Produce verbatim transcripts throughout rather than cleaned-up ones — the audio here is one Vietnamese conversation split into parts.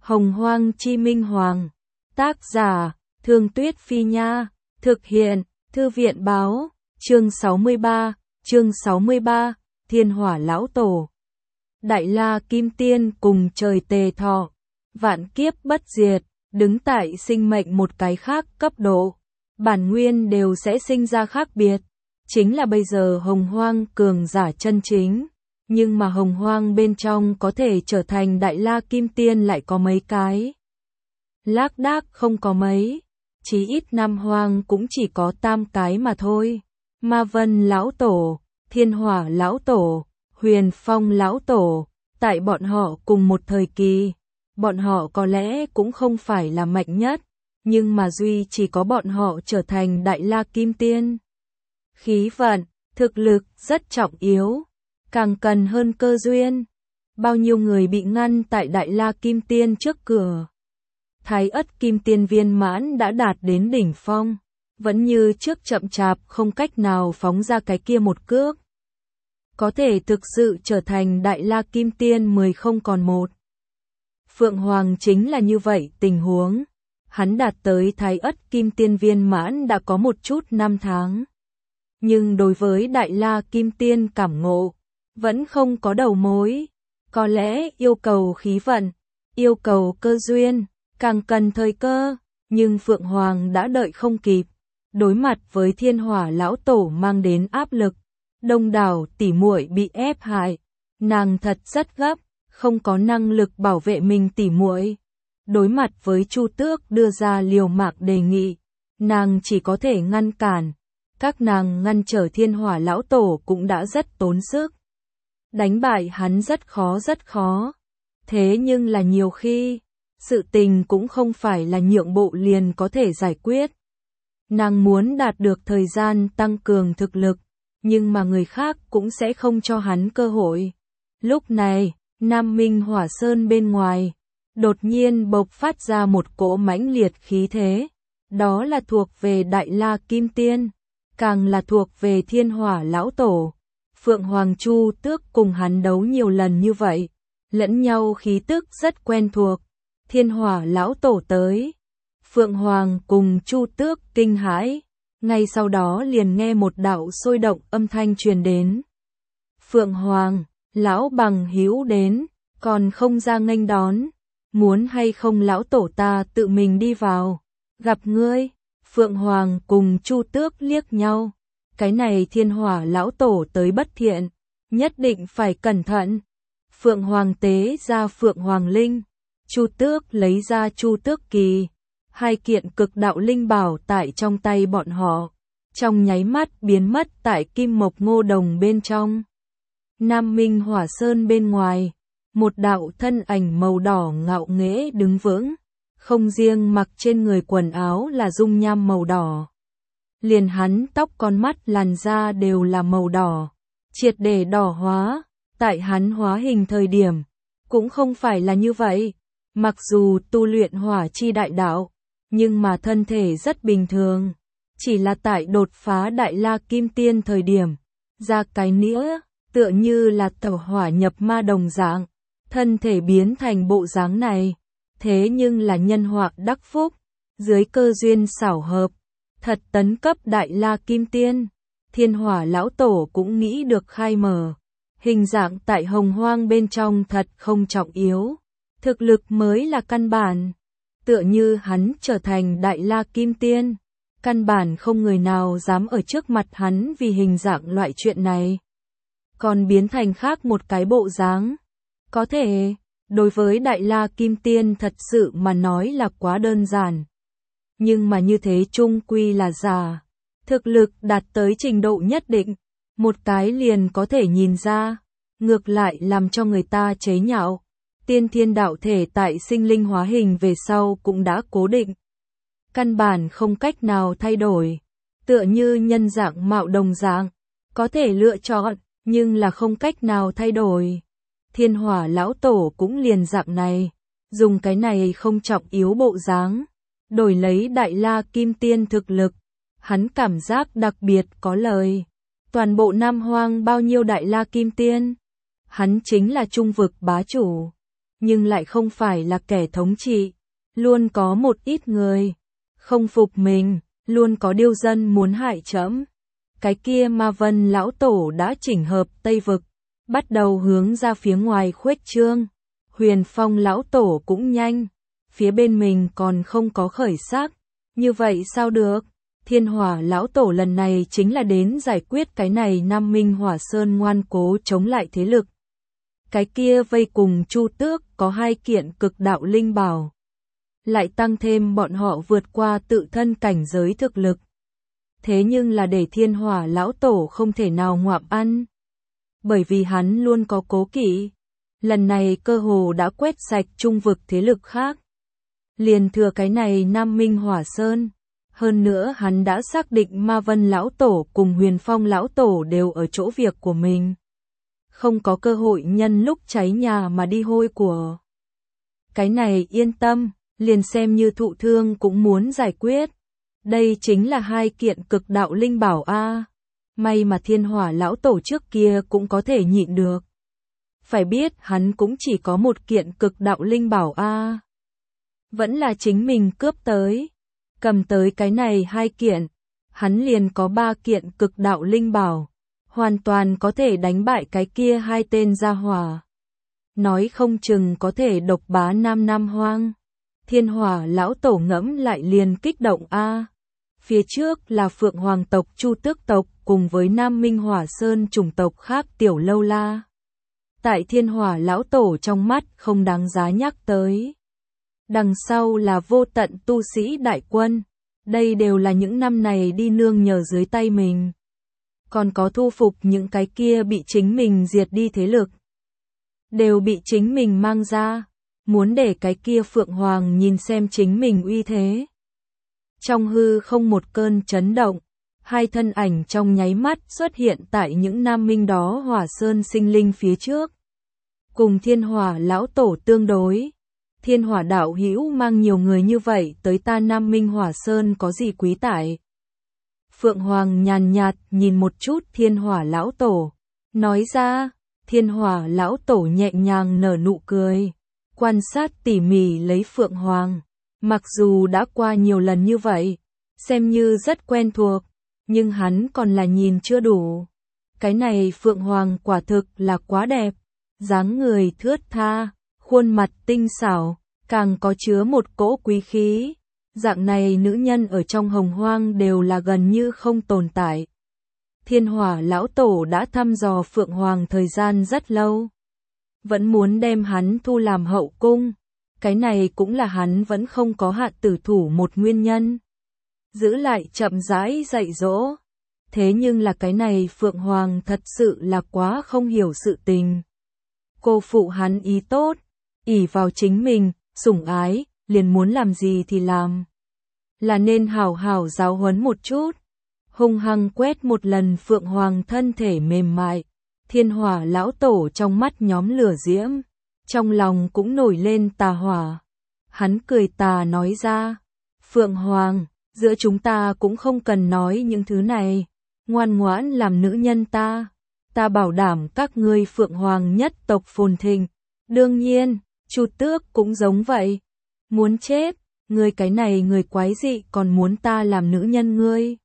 Hồng Hoang Chi Minh Hoàng. Tác giả, Thương Tuyết Phi Nha. Thực hiện, Thư viện Báo. Chương sáu mươi ba, chương sáu mươi ba, Thiên Hỏa Lão Tổ. Đại La Kim Tiên cùng trời tề thọ, vạn kiếp bất diệt, đứng tại sinh mệnh một cái khác cấp độ, bản nguyên đều sẽ sinh ra khác biệt. Chính là bây giờ Hồng Hoang cường giả chân chính, nhưng mà Hồng Hoang bên trong có thể trở thành Đại La Kim Tiên lại có mấy cái. Lác đác không có mấy, chí ít Nam Hoang cũng chỉ có tam cái mà thôi. Ma Vân Lão Tổ, Thiên Hỏa Lão Tổ, Huyền Phong Lão Tổ, tại bọn họ cùng một thời kỳ, bọn họ có lẽ cũng không phải là mạnh nhất, nhưng mà duy chỉ có bọn họ trở thành Đại La Kim Tiên. Khí vận, thực lực rất trọng yếu, càng cần hơn cơ duyên. Bao nhiêu người bị ngăn tại Đại La Kim Tiên trước cửa. Thái Ất Kim Tiên viên mãn đã đạt đến đỉnh phong, vẫn như trước chậm chạp không cách nào phóng ra cái kia một cước. Có thể thực sự trở thành Đại La Kim Tiên mười không còn một. Phượng Hoàng chính là như vậy tình huống. Hắn đạt tới Thái Ất Kim Tiên viên mãn đã có một chút năm tháng. Nhưng đối với Đại La Kim Tiên cảm ngộ, vẫn không có đầu mối. Có lẽ yêu cầu khí vận, yêu cầu cơ duyên, càng cần thời cơ. Nhưng Phượng Hoàng đã đợi không kịp. Đối mặt với Thiên Hỏa Lão Tổ mang đến áp lực, đông đảo tỉ muội bị ép hại, nàng thật rất gấp, không có năng lực bảo vệ mình tỉ muội. Đối mặt với Chu Tước đưa ra liều mạng đề nghị, nàng chỉ có thể ngăn cản. Các nàng ngăn trở Thiên Hỏa Lão Tổ cũng đã rất tốn sức. Đánh bại hắn rất khó rất khó. Thế nhưng là nhiều khi, sự tình cũng không phải là nhượng bộ liền có thể giải quyết. Nàng muốn đạt được thời gian tăng cường thực lực, nhưng mà người khác cũng sẽ không cho hắn cơ hội. Lúc này, Nam Minh Hỏa Sơn bên ngoài, đột nhiên bộc phát ra một cỗ mãnh liệt khí thế. Đó là thuộc về Đại La Kim Tiên, càng là thuộc về Thiên Hỏa Lão Tổ. Phượng Hoàng Chu Tước cùng hắn đấu nhiều lần như vậy, lẫn nhau khí tức rất quen thuộc. Thiên Hỏa Lão Tổ tới, Phượng Hoàng cùng Chu Tước kinh hãi, ngay sau đó liền nghe một đạo sôi động âm thanh truyền đến. Phượng Hoàng, Lão Bằng Hữu đến, còn không ra nghênh đón, muốn hay không Lão Tổ ta tự mình đi vào, gặp ngươi. Phượng Hoàng cùng Chu Tước liếc nhau, cái này Thiên Hỏa Lão Tổ tới bất thiện, nhất định phải cẩn thận. Phượng Hoàng tế ra Phượng Hoàng Linh, Chu Tước lấy ra Chu Tước Kỳ, hai kiện cực đạo linh bảo tại trong tay bọn họ, trong nháy mắt biến mất tại Kim Mộc Ngô Đồng bên trong. Nam Minh Hỏa Sơn bên ngoài, một đạo thân ảnh màu đỏ ngạo nghễ đứng vững, không riêng mặc trên người quần áo là dung nham màu đỏ, liền hắn tóc con mắt làn da đều là màu đỏ, triệt để đỏ hóa. Tại hắn hóa hình thời điểm, cũng không phải là như vậy. Mặc dù tu luyện hỏa chi đại đạo, nhưng mà thân thể rất bình thường. Chỉ là tại đột phá Đại La Kim Tiên thời điểm, ra cái nĩa, tựa như là tẩu hỏa nhập ma đồng dạng, thân thể biến thành bộ dáng này. Thế nhưng là nhân họa đắc phúc, dưới cơ duyên xảo hợp, thật tấn cấp Đại La Kim Tiên. Thiên Hỏa Lão Tổ cũng nghĩ được khai mở. Hình dạng tại Hồng Hoang bên trong thật không trọng yếu, thực lực mới là căn bản. Tựa như hắn trở thành Đại La Kim Tiên, căn bản không người nào dám ở trước mặt hắn vì hình dạng loại chuyện này. Còn biến thành khác một cái bộ dáng. Có thể, đối với Đại La Kim Tiên thật sự mà nói là quá đơn giản. Nhưng mà như thế chung quy là giả. Thực lực đạt tới trình độ nhất định, một cái liền có thể nhìn ra, ngược lại làm cho người ta chế nhạo. Tiên thiên đạo thể tại sinh linh hóa hình về sau cũng đã cố định. Căn bản không cách nào thay đổi. Tựa như nhân dạng mạo đồng dạng, có thể lựa chọn, nhưng là không cách nào thay đổi. Thiên Hỏa Lão Tổ cũng liền dạng này, dùng cái này không trọng yếu bộ dáng, đổi lấy Đại La Kim Tiên thực lực. Hắn cảm giác đặc biệt có lời. Toàn bộ Nam Hoang bao nhiêu Đại La Kim Tiên, hắn chính là trung vực bá chủ. nhưng lại không phải là kẻ thống trị. Luôn có một ít người không phục mình, luôn có điêu dân muốn hại trẫm. Cái kia Ma Vân lão tổ đã chỉnh hợp Tây vực, bắt đầu hướng ra phía ngoài khuếch trương. Huyền Phong lão tổ cũng nhanh, phía bên mình còn không có khởi sắc, như vậy sao được? Thiên Hỏa lão tổ lần này chính là đến giải quyết cái này Nam Minh Hỏa Sơn ngoan cố chống lại thế lực. Cái kia vây cùng Chu Tước có hai kiện cực đạo linh bảo, lại tăng thêm bọn họ vượt qua tự thân cảnh giới thực lực. Thế nhưng là để Thiên Hỏa lão tổ không thể nào ngoạm ăn, bởi vì hắn luôn có cố kỵ. Lần này cơ hồ đã quét sạch trung vực thế lực khác, liền thừa cái này Nam Minh Hỏa Sơn. Hơn nữa hắn đã xác định Ma Vân lão tổ cùng Huyền Phong lão tổ đều ở chỗ việc của mình, không có cơ hội nhân lúc cháy nhà mà đi hôi của. Cái này yên tâm, liền xem như thụ thương cũng muốn giải quyết. Đây chính là hai kiện cực đạo linh bảo a. May mà Thiên Hỏa lão tổ trước kia cũng có thể nhịn được. Phải biết hắn cũng chỉ có một kiện cực đạo linh bảo a. Vẫn là chính mình cướp tới. Cầm tới cái này hai kiện, hắn liền có ba kiện cực đạo linh bảo, hoàn toàn có thể đánh bại cái kia hai tên gia hỏa. Nói không chừng có thể độc bá Nam Nam Hoang. Thiên Hỏa lão tổ ngẫm lại liền kích động a. Phía trước là Phượng Hoàng tộc Chu Tước tộc cùng với Nam Minh Hỏa Sơn chủng tộc khác Tiểu Lâu La. Tại Thiên Hỏa lão tổ trong mắt không đáng giá nhắc tới. Đằng sau là vô tận tu sĩ đại quân, đây đều là những năm này đi nương nhờ dưới tay mình. Còn có thu phục những cái kia bị chính mình diệt đi thế lực, đều bị chính mình mang ra, muốn để cái kia Phượng Hoàng nhìn xem chính mình uy thế. Trong hư không một cơn chấn động, hai thân ảnh trong nháy mắt xuất hiện tại những Nam Minh đó Hỏa Sơn sinh linh phía trước. Cùng Thiên Hỏa lão tổ tương đối, Thiên Hỏa đạo hữu mang nhiều người như vậy tới ta Nam Minh Hỏa Sơn có gì quý tại? Phượng Hoàng nhàn nhạt nhìn một chút Thiên Hỏa lão tổ, nói ra. Thiên Hỏa lão tổ nhẹ nhàng nở nụ cười, quan sát tỉ mỉ lấy Phượng Hoàng. Mặc dù đã qua nhiều lần như vậy, xem như rất quen thuộc, nhưng hắn còn là nhìn chưa đủ. Cái này Phượng Hoàng quả thực là quá đẹp, dáng người thướt tha, khuôn mặt tinh xảo, càng có chứa một cỗ quý khí. Dạng này nữ nhân ở trong hồng hoang đều là gần như không tồn tại. Thiên Hỏa lão tổ đã thăm dò Phượng Hoàng thời gian rất lâu, vẫn muốn đem hắn thu làm hậu cung. Cái này cũng là hắn vẫn không có hạ tử thủ một nguyên nhân. Giữ lại chậm rãi dạy dỗ. Thế nhưng là cái này Phượng Hoàng thật sự là quá không hiểu sự tình. Cô phụ hắn ý tốt, ỷ vào chính mình, sủng ái, liền muốn làm gì thì làm. Là nên hảo hảo giáo huấn một chút. Hung hăng quét một lần Phượng Hoàng thân thể mềm mại. Thiên Hỏa lão tổ trong mắt nhóm lửa diễm, trong lòng cũng nổi lên tà hỏa. Hắn cười tà nói ra, Phượng Hoàng, giữa chúng ta cũng không cần nói những thứ này, ngoan ngoãn làm nữ nhân ta, ta bảo đảm các ngươi Phượng Hoàng nhất tộc phồn thịnh. Đương nhiên, Chu Tước cũng giống vậy. Muốn chết, ngươi cái này người quái dị còn muốn ta làm nữ nhân ngươi.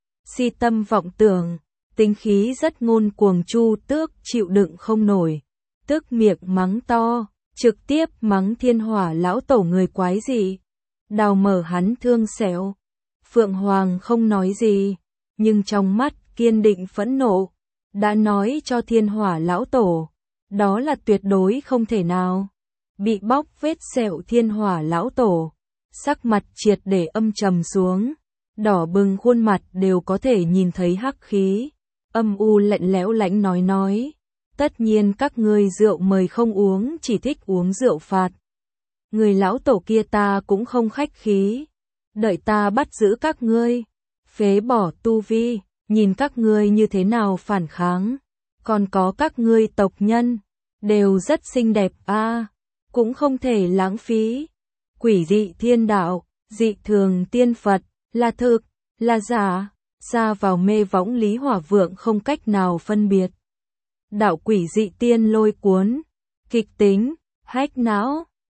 Si tâm vọng tưởng, tính khí rất ngôn cuồng Chu Tước chịu đựng không nổi. Tức miệng mắng to, trực tiếp mắng Thiên Hỏa lão tổ người quái gì. Đào mở hắn thương xẻo. Phượng Hoàng không nói gì, nhưng trong mắt kiên định phẫn nộ. Đã nói cho Thiên Hỏa lão tổ, đó là tuyệt đối không thể nào. Bị bóc vết sẹo Thiên Hỏa lão tổ, sắc mặt triệt để âm trầm xuống. Đỏ bừng khuôn mặt đều có thể nhìn thấy hắc khí. Âm u lạnh lẽo lãnh nói nói. Tất nhiên các ngươi rượu mời không uống, chỉ thích uống rượu phạt. Người lão tổ kia ta cũng không khách khí. Đợi ta bắt giữ các ngươi, phế bỏ tu vi, nhìn các ngươi như thế nào phản kháng. Còn có các ngươi tộc nhân, đều rất xinh đẹp a, à, cũng không thể lãng phí. Quỷ dị thiên đạo, dị thường tiên Phật, là thực, là giả, xa vào mê võng Lý Hỏa Vượng không cách nào phân biệt. Đạo quỷ dị tiên lôi cuốn, kịch tính, Hack não.